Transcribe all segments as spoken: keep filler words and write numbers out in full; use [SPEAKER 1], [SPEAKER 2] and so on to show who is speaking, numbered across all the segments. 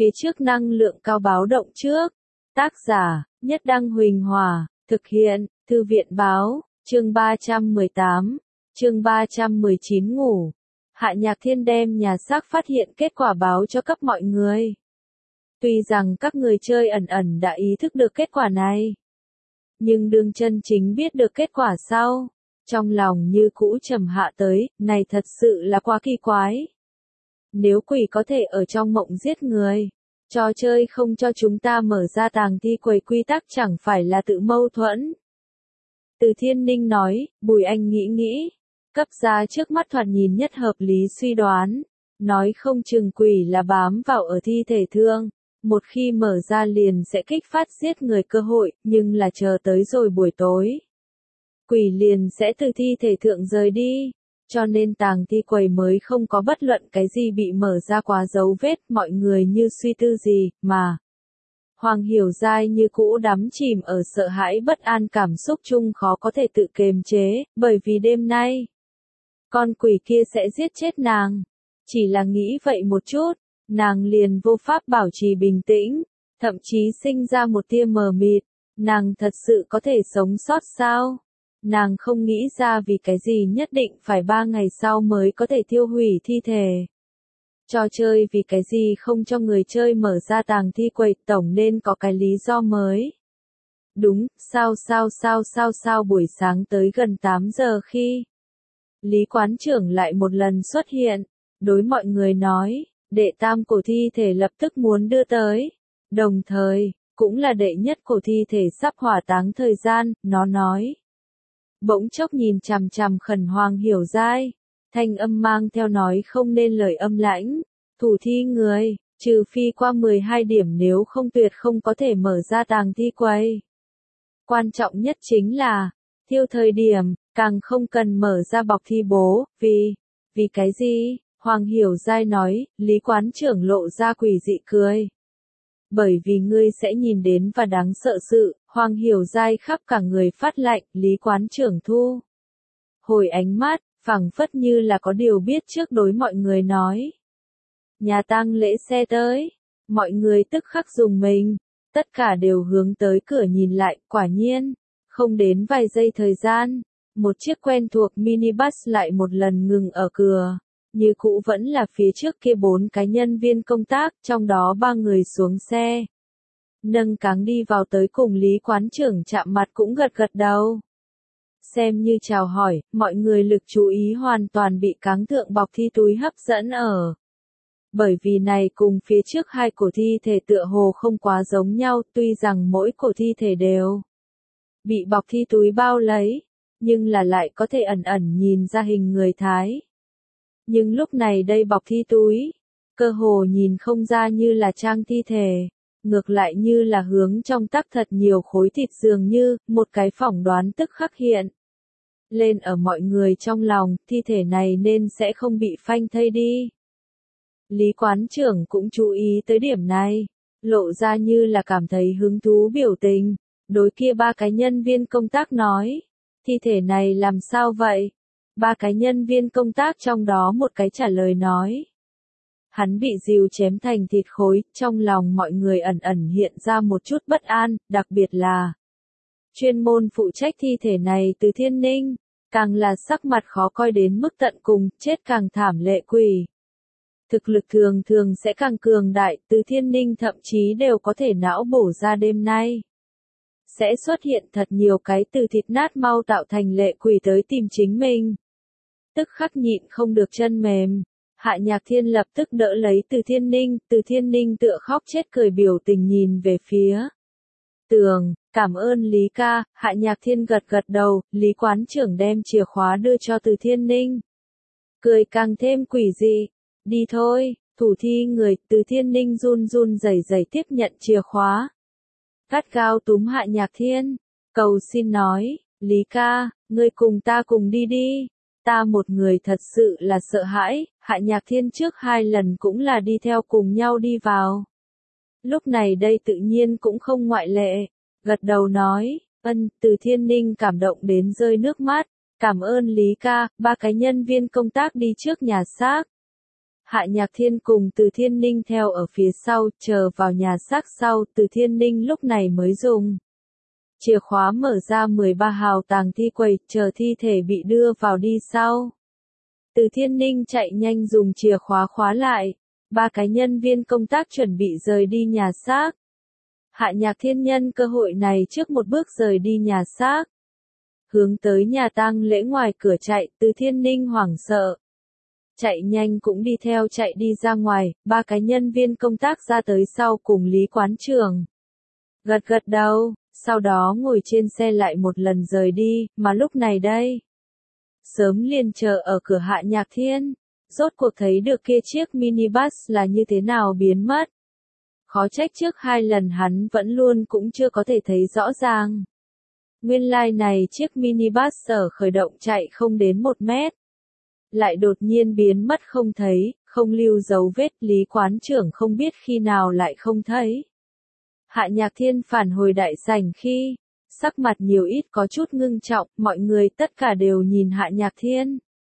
[SPEAKER 1] Phía trước năng lượng cao báo động trước. Tác giả, Nhất Đăng Huỳnh Hòa, thực hiện, Thư viện Báo, chương ba trăm mười tám, chương ba trăm mười chín ngủ. Hạ Nhạc Thiên đem nhà xác phát hiện kết quả báo cho cấp mọi người. Tuy rằng các người chơi ẩn ẩn đã ý thức được kết quả này, nhưng đương chân chính biết được kết quả sau, trong lòng như cũ trầm hạ tới, này thật sự là quá kỳ quái. Nếu quỷ có thể ở trong mộng giết người, trò chơi không cho chúng ta mở ra tàng thi quầy quy tắc chẳng phải là tự mâu thuẫn. Từ Thiên Ninh nói, Bùi Anh nghĩ nghĩ, cấp ra trước mắt thoạt nhìn nhất hợp lý suy đoán, nói không chừng quỷ là bám vào ở thi thể thương, một khi mở ra liền sẽ kích phát giết người cơ hội, nhưng là chờ tới rồi buổi tối, quỷ liền sẽ từ thi thể thượng rời đi, cho nên tàng thi quầy mới không có bất luận cái gì bị mở ra quá dấu vết, mọi người như suy tư gì, mà Hoàng Hiểu Giai như cũ đắm chìm ở sợ hãi bất an cảm xúc chung khó có thể tự kiềm chế, bởi vì đêm nay, con quỷ kia sẽ giết chết nàng. Chỉ là nghĩ vậy một chút, nàng liền vô pháp bảo trì bình tĩnh, thậm chí sinh ra một tia mờ mịt, nàng thật sự có thể sống sót sao? Nàng không nghĩ ra vì cái gì nhất định phải ba ngày sau mới có thể tiêu hủy thi thể. Trò chơi vì cái gì không cho người chơi mở ra tàng thi quầy, tổng nên có cái lý do mới. Đúng, sao sao sao sao sao buổi sáng tới gần tám giờ khi Lý quán trưởng lại một lần xuất hiện, đối mọi người nói, đệ tam cổ thi thể lập tức muốn đưa tới, đồng thời, cũng là đệ nhất cổ thi thể sắp hỏa táng thời gian, nó nói. Bỗng chốc nhìn chằm chằm khẩn Hoàng Hiểu Giai, thanh âm mang theo nói không nên lời âm lãnh, thủ thi người, trừ phi qua mười hai điểm nếu không tuyệt không có thể mở ra tàng thi quầy. Quan trọng nhất chính là, thiêu thời điểm, càng không cần mở ra bọc thi bố, vì, vì cái gì? Hoàng Hiểu Giai nói, Lý quán trưởng lộ ra quỷ dị cười. Bởi vì ngươi sẽ nhìn đến và đáng sợ sự, Hoàng Hiểu Giai khắp cả người phát lạnh, Lý quán trưởng thu hồi ánh mắt, phảng phất như là có điều biết trước đối mọi người nói. Nhà tang lễ xe tới, mọi người tức khắc dùng mình, tất cả đều hướng tới cửa nhìn lại, quả nhiên, không đến vài giây thời gian, một chiếc quen thuộc minibus lại một lần ngừng ở cửa. Như cũ vẫn là phía trước kia bốn cái nhân viên công tác, trong đó ba người xuống xe. Nâng cáng đi vào tới cùng Lý quán trưởng chạm mặt cũng gật gật đầu. Xem như chào hỏi, mọi người lực chú ý hoàn toàn bị cáng thượng bọc thi túi hấp dẫn ở. Bởi vì này cùng phía trước hai cổ thi thể tựa hồ không quá giống nhau, tuy rằng mỗi cổ thi thể đều bị bọc thi túi bao lấy, nhưng là lại có thể ẩn ẩn nhìn ra hình người Thái. Nhưng lúc này đây bọc thi túi, cơ hồ nhìn không ra như là trang thi thể, ngược lại như là hướng trong tắc thật nhiều khối thịt dường như, một cái phỏng đoán tức khắc hiện. Lên ở mọi người trong lòng, thi thể này nên sẽ không bị phanh thây đi. Lý quán trưởng cũng chú ý tới điểm này, lộ ra như là cảm thấy hứng thú biểu tình, đối kia ba cái nhân viên công tác nói, thi thể này làm sao vậy? Ba cái nhân viên công tác trong đó một cái trả lời nói. Hắn bị rìu chém thành thịt khối, trong lòng mọi người ẩn ẩn hiện ra một chút bất an, đặc biệt là chuyên môn phụ trách thi thể này Từ Thiên Ninh, càng là sắc mặt khó coi đến mức tận cùng, chết càng thảm lệ quỷ. Thực lực thường thường sẽ càng cường đại, Từ Thiên Ninh thậm chí đều có thể não bổ ra đêm nay. Sẽ xuất hiện thật nhiều cái từ thịt nát mau tạo thành lệ quỷ tới tìm chính mình. Tức khắc nhịn không được chân mềm. Hạ Nhạc Thiên lập tức đỡ lấy Từ Thiên Ninh, Từ Thiên Ninh tựa khóc chết cười biểu tình nhìn về phía tường, cảm ơn Lý ca, Hạ Nhạc Thiên gật gật đầu, Lý quán trưởng đem chìa khóa đưa cho Từ Thiên Ninh. Cười càng thêm quỷ dị, đi thôi, thủ thi người, Từ Thiên Ninh run run rẩy rẩy tiếp nhận chìa khóa. Gắt gao túm Hạ Nhạc Thiên, cầu xin nói, Lý ca, ngươi cùng ta cùng đi đi. Ta một người thật sự là sợ hãi, Hạ Nhạc Thiên trước hai lần cũng là đi theo cùng nhau đi vào. Lúc này đây tự nhiên cũng không ngoại lệ, gật đầu nói, ân, Từ Thiên Ninh cảm động đến rơi nước mắt, cảm ơn Lý ca, ba cái nhân viên công tác đi trước nhà xác. Hạ Nhạc Thiên cùng Từ Thiên Ninh theo ở phía sau, chờ vào nhà xác sau, Từ Thiên Ninh lúc này mới dùng chìa khóa mở ra mười ba hào tàng thi quầy, chờ thi thể bị đưa vào đi sau. Từ Thiên Ninh chạy nhanh dùng chìa khóa khóa lại, ba cái nhân viên công tác chuẩn bị rời đi nhà xác. Hạ Nhạc Thiên nhân cơ hội này trước một bước rời đi nhà xác. Hướng tới nhà tang lễ ngoài cửa chạy, Từ Thiên Ninh hoảng sợ. Chạy nhanh cũng đi theo chạy đi ra ngoài, ba cái nhân viên công tác ra tới sau cùng Lý Quán Trường. Gật gật đầu, sau đó ngồi trên xe lại một lần rời đi, mà lúc này đây. Sớm liền chờ ở cửa Hạ Nhạc Thiên, rốt cuộc thấy được kia chiếc minibus là như thế nào biến mất. Khó trách trước hai lần hắn vẫn luôn cũng chưa có thể thấy rõ ràng. Nguyên lai like này chiếc minibus ở khởi động chạy không đến một mét. Lại đột nhiên biến mất không thấy, không lưu dấu vết, Lý Quán Trưởng không biết khi nào lại không thấy. Hạ Nhạc Thiên phản hồi đại sảnh khi, sắc mặt nhiều ít có chút ngưng trọng, mọi người tất cả đều nhìn Hạ Nhạc Thiên.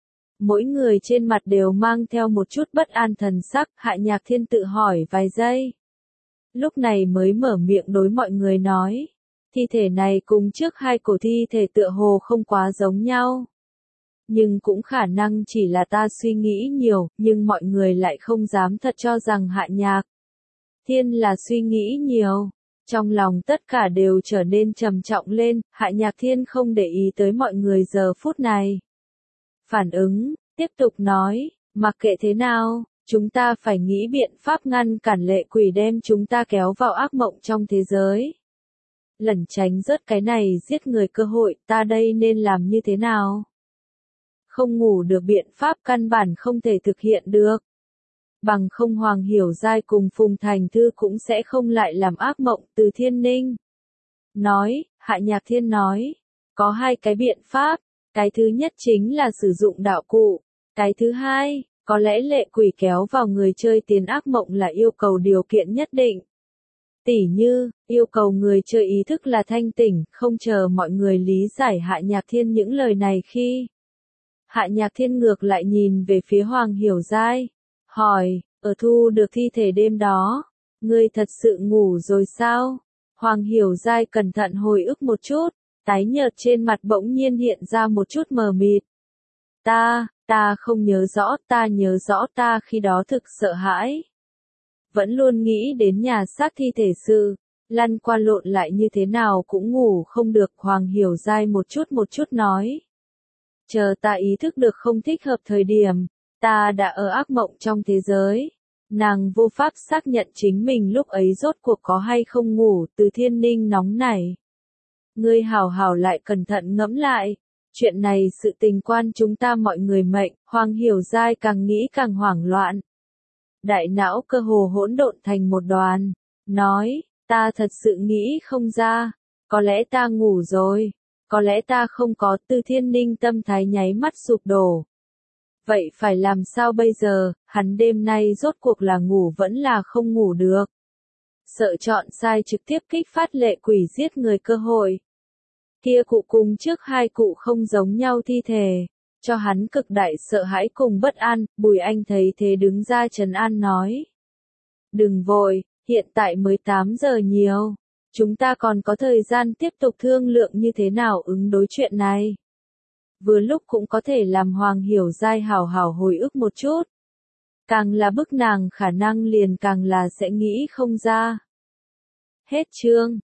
[SPEAKER 1] Mỗi người trên mặt đều mang theo một chút bất an thần sắc, Hạ Nhạc Thiên tự hỏi vài giây. Lúc này mới mở miệng đối mọi người nói, thi thể này cùng trước hai cổ thi thể tựa hồ không quá giống nhau. Nhưng cũng khả năng chỉ là ta suy nghĩ nhiều, nhưng mọi người lại không dám thật cho rằng Hạ Nhạc Thiên là suy nghĩ nhiều. Trong lòng tất cả đều trở nên trầm trọng lên, Hạ Nhạc Thiên không để ý tới mọi người giờ phút này. Phản ứng, tiếp tục nói, mặc kệ thế nào, chúng ta phải nghĩ biện pháp ngăn cản lệ quỷ đem chúng ta kéo vào ác mộng trong thế giới. Lẩn tránh rớt cái này giết người cơ hội, ta đây nên làm như thế nào? Không ngủ được biện pháp căn bản không thể thực hiện được. Bằng không Hoàng Hiểu Giai cùng Phùng Thành Thư cũng sẽ không lại làm ác mộng. Từ Thiên Ninh nói, Hạ Nhạc Thiên nói, có hai cái biện pháp, cái thứ nhất chính là sử dụng đạo cụ, cái thứ hai, có lẽ lệ quỷ kéo vào người chơi tiến ác mộng là yêu cầu điều kiện nhất định. Tỉ như, yêu cầu người chơi ý thức là thanh tỉnh, không chờ mọi người lý giải Hạ Nhạc Thiên những lời này khi. Hạ Nhạc Thiên ngược lại nhìn về phía Hoàng Hiểu Giai, hỏi, ở thu được thi thể đêm đó, ngươi thật sự ngủ rồi sao? Hoàng Hiểu Giai cẩn thận hồi ức một chút, tái nhợt trên mặt bỗng nhiên hiện ra một chút mờ mịt. Ta, ta không nhớ rõ, ta nhớ rõ ta khi đó thực sợ hãi. Vẫn luôn nghĩ đến nhà xác thi thể sự, lăn qua lộn lại như thế nào cũng ngủ không được. Hoàng Hiểu Giai một chút một chút nói. Chờ ta ý thức được không thích hợp thời điểm, ta đã ở ác mộng trong thế giới. Nàng vô pháp xác nhận chính mình lúc ấy rốt cuộc có hay không ngủ. Từ Thiên Ninh nóng nảy. Ngươi hảo hảo lại cẩn thận ngẫm lại. Chuyện này sự tình quan chúng ta mọi người mệnh. Hoàng Hiểu Giai càng nghĩ càng hoảng loạn. Đại não cơ hồ hỗn độn thành một đoàn. Nói, ta thật sự nghĩ không ra. Có lẽ ta ngủ rồi. Có lẽ ta không có. Từ Thiên Ninh tâm thái nháy mắt sụp đổ. Vậy phải làm sao bây giờ, hắn đêm nay rốt cuộc là ngủ vẫn là không ngủ được. Sợ chọn sai trực tiếp kích phát lệ quỷ giết người cơ hội. Kia cụ cùng trước hai cụ không giống nhau thi thể, cho hắn cực đại sợ hãi cùng bất an. Bùi Anh thấy thế đứng ra trấn an nói. Đừng vội, hiện tại mới tám giờ nhiều. Chúng ta còn có thời gian tiếp tục thương lượng như thế nào ứng đối chuyện này. Vừa lúc cũng có thể làm Hoàng Hiểu Giai hào hào hồi ức một chút. Càng là bức nàng khả năng liền càng là sẽ nghĩ không ra. Hết chương.